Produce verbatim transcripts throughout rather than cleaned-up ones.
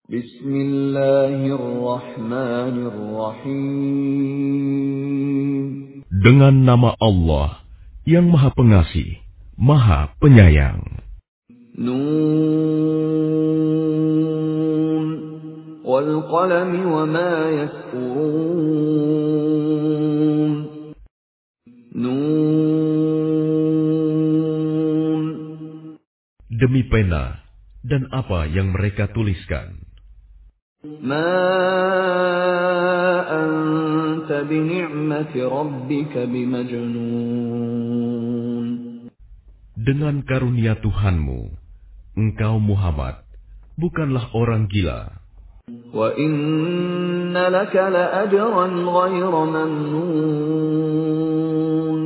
Bismillahirrahmanirrahim. Dengan nama Allah yang Maha Pengasih, Maha Penyayang. Nun wal qalami wa ma yasturun. Nun. Demi pena dan apa yang mereka tuliskan. Ma anta bi ni'mati rabbika bimajnun. Dengan karunia Tuhanmu, engkau Muhammad bukanlah orang gila. Wa inna laka la ajran ghayra mamnun.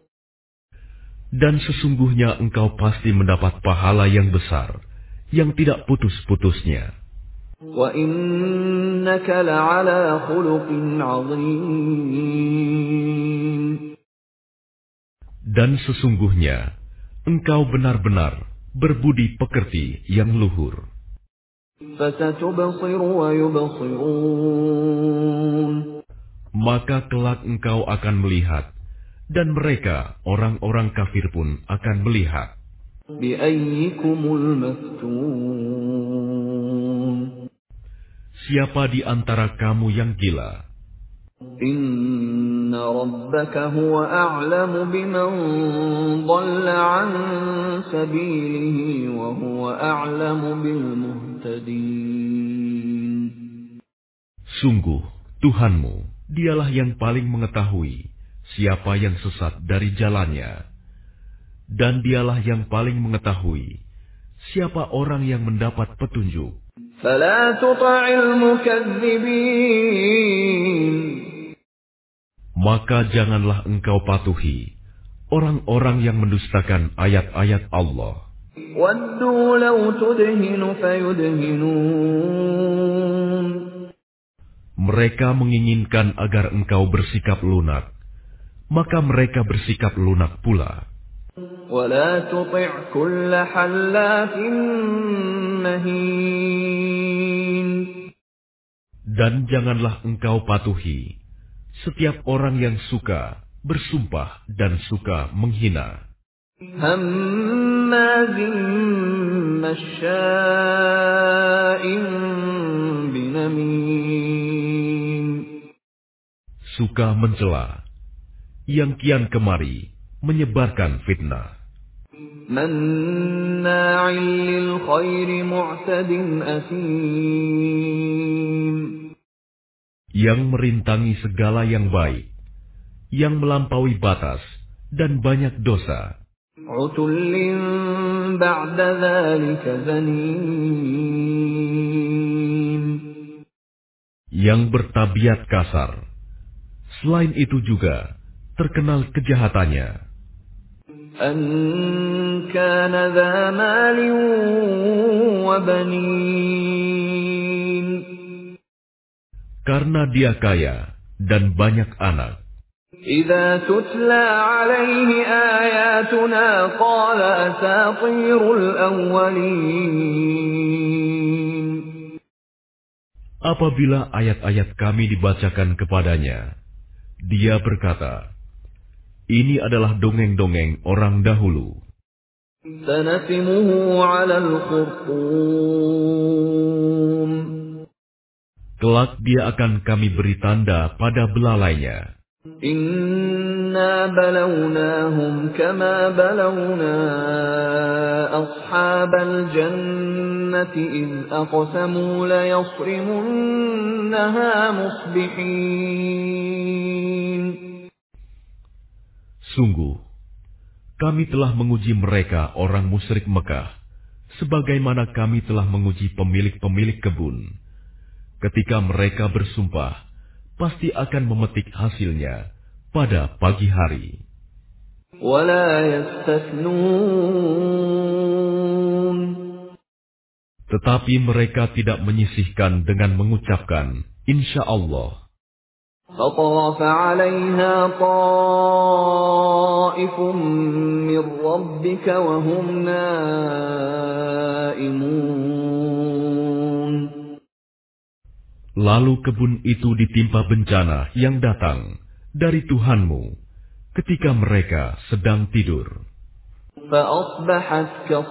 Dan sesungguhnya engkau pasti mendapat pahala yang besar, yang tidak putus-putusnya. Wa innaka la'ala khuluqin 'azim. Dan sesungguhnya engkau benar-benar berbudi pekerti yang luhur. Fasatubsiru wa yubsirun. Maka kelak engkau akan melihat, dan mereka orang-orang kafir pun akan melihat. Bi ayyikumul maftun. Siapa di antara kamu yang gila? Inna rabbaka huwa a'lamu biman dhalla 'an sabilihi wa huwa a'lamu bil muhtadin. Sungguh, Tuhanmu, dialah yang paling mengetahui siapa yang sesat dari jalannya. Dan dialah yang paling mengetahui siapa orang yang mendapat petunjuk. Fala tuti'il mukadzibin. Maka janganlah engkau patuhi orang-orang yang mendustakan ayat-ayat Allah. Waddu law tudhinu fayudhinun. Mereka menginginkan agar engkau bersikap lunak, maka mereka bersikap lunak pula. Wala tuti' kulla hallafin mahin. Dan janganlah engkau patuhi setiap orang yang suka bersumpah dan suka menghina. Hammazin masya'in binamim. Suka mencela, yang kian kemari menyebarkan fitnah. Manna'in lil khairi mu'tadin asim. Yang merintangi segala yang baik, yang melampaui batas dan banyak dosa. Utullin ba'da dzalika zanim. Yang bertabiat kasar, selain itu juga terkenal kejahatannya. An kana dha malin wa banin. Karena dia kaya dan banyak anak. Idza tutla alaihi ayatuna qala asatirul awwalin. Apabila ayat-ayat kami dibacakan kepadanya, dia berkata, ini adalah dongeng-dongeng orang dahulu. Sanasimuhu 'alal khurtum. Kelak dia akan kami beri tanda pada belalainya. Inna balawnahum kama balawna ashabal jannati iz aqsamu la yasrimunnaha musbihin. Sungguh, kami telah menguji mereka orang musyrik Mekah, sebagaimana kami telah menguji pemilik-pemilik kebun. Ketika mereka bersumpah, pasti akan memetik hasilnya pada pagi hari. Wala yastathnun. Tetapi mereka tidak menyisihkan dengan mengucapkan, Insya Allah. فطاف عليها طائف من ربك وهم نائمون. Lalu kebun itu ditimpa bencana yang datang dari Tuhanmu ketika mereka sedang tidur. فأصبحت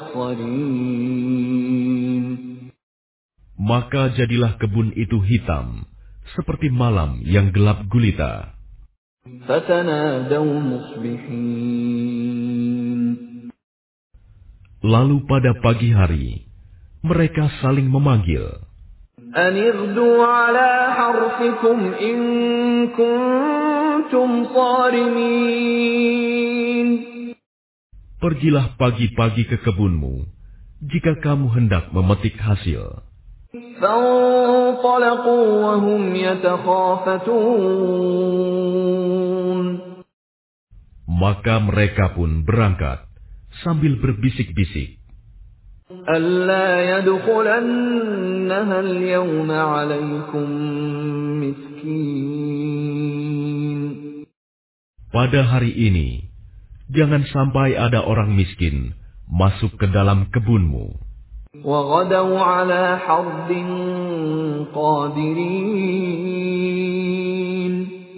كالصريم. Maka jadilah kebun itu hitam, seperti malam yang gelap gulita. فتنادوا مصبحين. Lalu pada pagi hari, mereka saling memanggil, أن اغدوا على حرثكم إن كنتم صارمين. pergilah pagi-pagi ke kebunmu, jika kamu hendak memetik hasil. فانطلقوا وهم يتخافتون. Maka mereka pun berangkat sambil berbisik-bisik, ألا يدخلنها اليوم عليكم مسكين. pada hari ini, jangan sampai ada orang miskin masuk ke dalam kebunmu. وغدوا على حرد قادرين.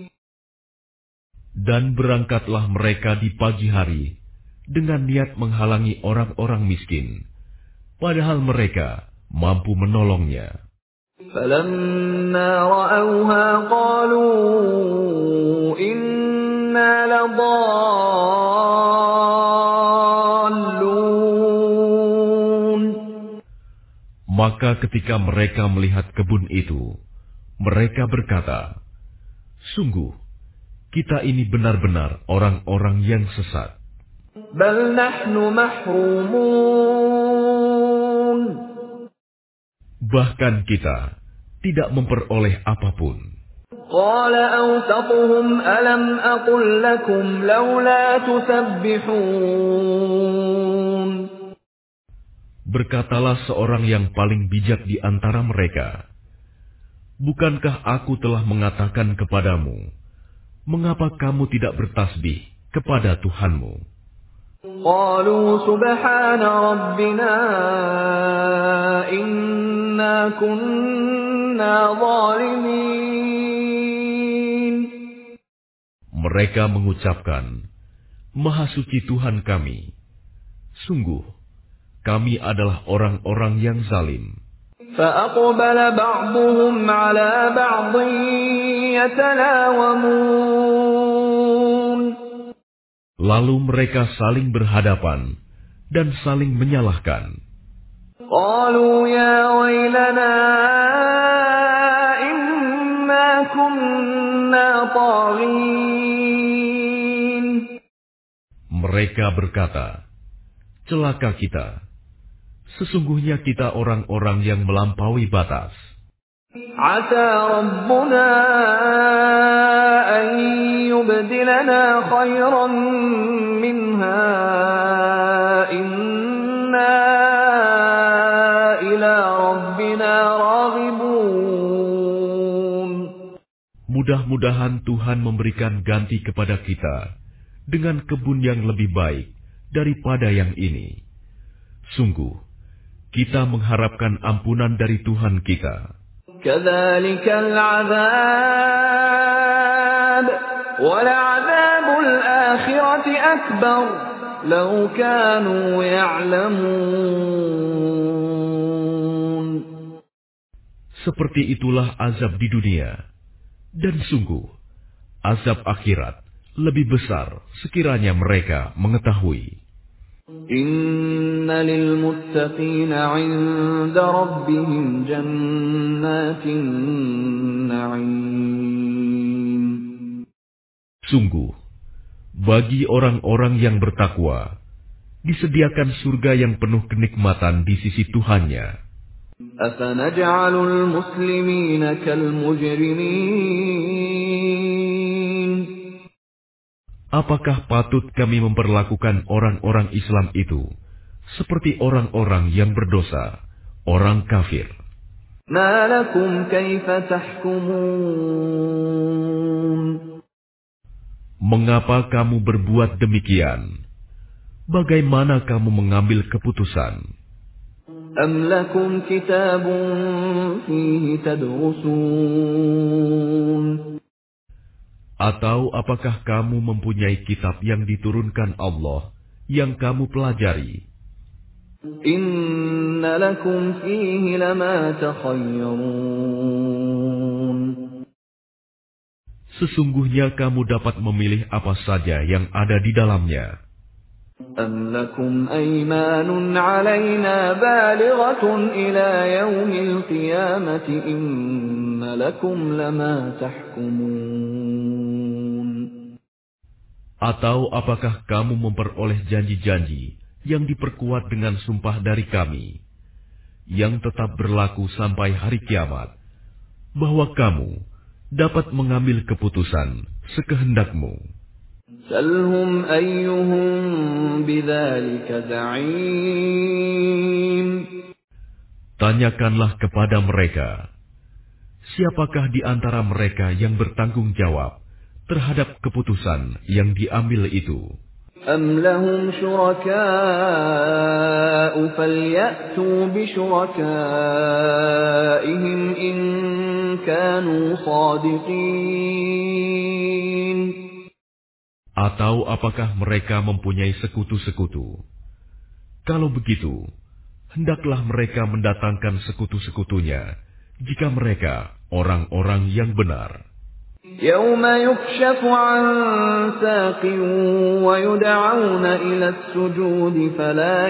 Dan berangkatlah mereka di pagi hari dengan niat menghalangi orang-orang miskin, padahal mereka mampu menolongnya. فلما رأوها قالوا إنا لضالون. Maka ketika mereka melihat kebun itu, mereka berkata, sungguh, kita ini benar-benar orang-orang yang sesat. بل نحن محرومون. Bahkan kita tidak memperoleh apapun. قال أوسطهم ألم أقل لكم لولا تسبحون. Berkatalah seorang yang paling bijak di antara mereka, bukankah aku telah mengatakan kepadamu, mengapa kamu tidak bertasbih kepada Tuhanmu? قالوا سبحان ربنا إنا كنا ظالمين. Mereka mengucapkan, Maha suci Tuhan kami, sungguh kami adalah orang-orang yang zalim. فأقبل بعضهم على بعض يتلاومون. Lalu mereka saling berhadapan dan saling menyalahkan. قالوا يا ويلنا إنا كنا طاغين. Mereka berkata, celaka kita, sesungguhnya kita orang-orang yang melampaui batas. عسى ربنا أن يبدلنا خيرا منها إنا إلى ربنا راغبون. Mudah-mudahan Tuhan memberikan ganti kepada kita dengan kebun yang lebih baik daripada yang ini. Sungguh, kita mengharapkan ampunan dari Tuhan kita. كذلك العذاب ولعذاب الآخرة أكبر لو كانوا يعلمون. Seperti itulah azab di dunia, dan sungguh azab akhirat lebih besar sekiranya mereka mengetahui. إن للمتقين عند ربهم جنات النعيم. Sungguh, bagi orang-orang yang bertakwa, disediakan surga yang penuh kenikmatan di sisi Tuhannya. أفنجعل المسلمين كالمجرمين. Apakah patut kami memperlakukan orang-orang Islam itu seperti orang-orang yang berdosa, orang kafir? ما لكم كيف تحكمون. Mengapa kamu berbuat demikian? Bagaimana kamu mengambil keputusan? أَمْ لَكُمْ كِتَابٌ فِيهِ تَدْرُسُونَ Atau apakah kamu mempunyai kitab yang diturunkan Allah yang kamu pelajari? إِنَّ لَكُمْ فِيهِ لَمَا تَخَيَّرُونَ Sesungguhnya kamu dapat memilih apa saja yang ada di dalamnya. أَمْ لَكُمْ أَيْمَانٌ عَلَيْنَا بَالِغَةٌ إِلَى يَوْمِ الْقِيَامَةِ إِنَّ لَكُمْ لَمَا تَحْكُمُونَ Atau apakah kamu memperoleh janji-janji yang diperkuat dengan sumpah dari kami, yang tetap berlaku sampai hari kiamat, bahwa kamu dapat mengambil keputusan sekehendakmu? سَلْهُمْ أَيُّهُم بِذَلِكَ زَعِيمٌ Tanyakanlah kepada mereka, siapakah di antara mereka yang bertanggung jawab terhadap keputusan yang diambil itu? أَمْ لَهُمْ شُرَكَاءُ فَلْيَأْتُوا بِشُرَكَائِهِمْ إِن كَانُوا صَادِقِينَ Atau apakah mereka mempunyai sekutu-sekutu? Kalau begitu, hendaklah mereka mendatangkan sekutu-sekutunya jika mereka orang-orang yang benar. يَوْمَ يُكْشَفُ عَن سَاقٍ وَيُدْعَوْنَ إِلَى السُّجُودِ فَلَا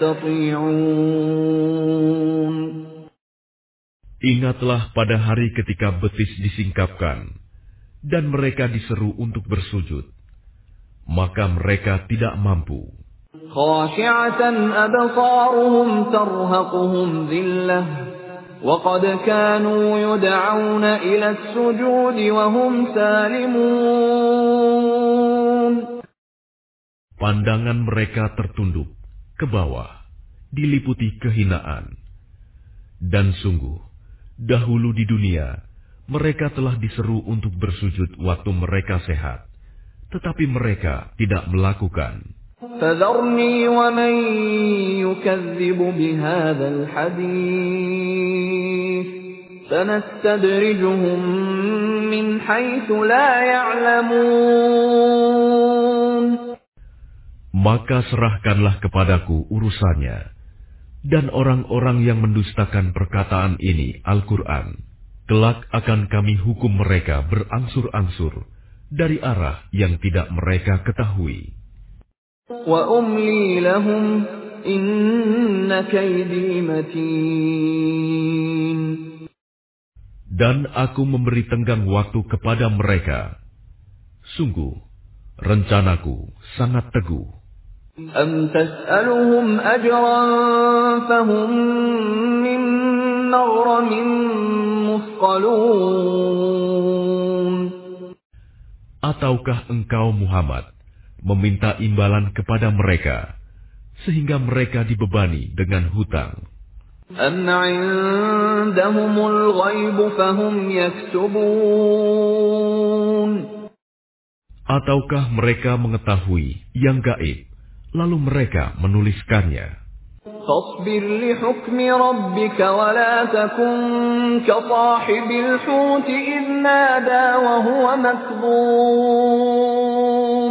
يَسْتَطِيعُونَ Ingatlah pada hari ketika betis disingkapkan dan mereka diseru untuk bersujud, maka mereka tidak mampu. خَاشِعَةً أَبْصَارُهُمْ تَرْهَقُهُمْ ذِلَّةٌ وَقَدْ كَانُوا يُدْعَوْنَ إِلَى السُّجُودِ وَهُمْ سَالِمُونَ Pandangan mereka tertunduk ke bawah, diliputi kehinaan. Dan sungguh, dahulu di dunia, mereka telah diseru untuk bersujud waktu mereka sehat, tetapi mereka tidak melakukan. فَذَرْنِي وَمَن يُكَذِّبُ بِهَذَا الْحَدِيثِ سَنَسْتَدْرِجُهُم مِّنْ حَيْثُ لَا يَعْلَمُونَ Maka serahkanlah kepadaku urusannya, dan orang-orang yang mendustakan perkataan ini, Al-Quran, kelak akan kami hukum mereka berangsur-angsur dari arah yang tidak mereka ketahui. وَأُمْلِي لَهُمْ إِنَّ كَيْدِي مَتِينٌ Dan aku memberi tenggang waktu kepada mereka. Sungguh, rencanaku sangat teguh. أَمْ تَسْأَلُهُمْ أَجْرًا فَهُمْ مِنْ مَغْرَمٍ مُثْقَلُونَ Ataukah engkau Muhammad meminta imbalan kepada mereka, sehingga mereka dibebani dengan hutang? أَمْ عِندَهُمُ الْغَيْبُ فَهُمْ يَكْتُبُونَ Ataukah mereka mengetahui yang gaib, lalu mereka menuliskannya? فَاصْبِرْ لِحُكْمِ رَبِّكَ وَلَا تَكُنْ كَصَاحِبِ الْحُوتِ إِذْ نَادَى وَهُوَ مَكْظُومٌ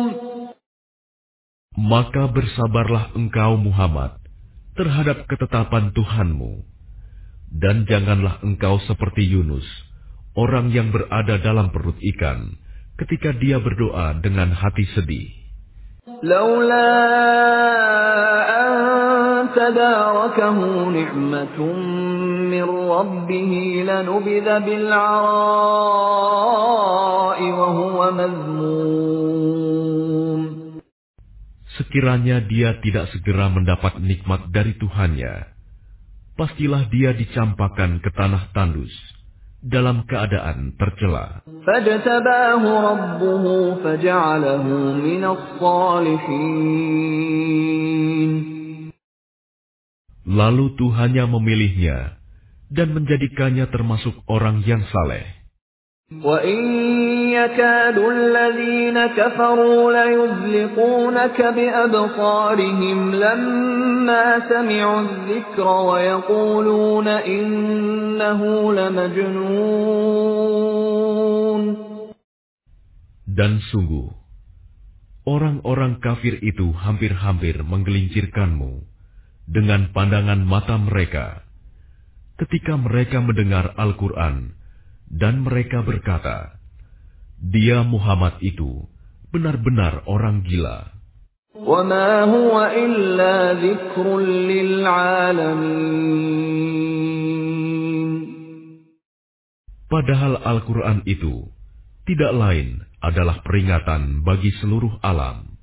Maka bersabarlah engkau Muhammad terhadap ketetapan Tuhanmu, dan janganlah engkau seperti Yunus, orang yang berada dalam perut ikan, ketika dia berdoa dengan hati sedih. لَوْلَا أَن تَدَارَكَهُ نِعْمَةٌ مِّن رَّبِّهِ لَنُبِذَ بِالْعَرَاءِ وَهُوَ مَذْمُومٌ Sekiranya dia tidak segera mendapat nikmat dari Tuhannya, pastilah dia dicampakkan ke tanah tandus dalam keadaan tercela. فَاجْتَبَاهُ رَبُّهُ فَجَعَلَهُ مِنَ الصَّالِحِينَ Lalu Tuhannya memilihnya dan menjadikannya termasuk orang yang saleh. وَإِن يَكَادُ الَّذِينَ كَفَرُوا لَيُزْلِقُونَكَ بِأَبْصَارِهِمْ لَمَّا سَمِعُوا الذِّكْرَ وَيَقُولُونَ إِنَّهُ لَمَجْنُونٌ. Dan sungguh, orang-orang kafir itu hampir-hampir menggelincirkanmu dengan pandangan mata mereka ketika mereka mendengar Al-Quran, dan mereka berkata, "Dia Muhammad itu benar-benar orang gila." وَمَا هُوَ إِلَّا ذِكْرٌ لِّلْعَالَمِينَ. Padahal Al-Quran itu tidak lain adalah peringatan bagi seluruh alam.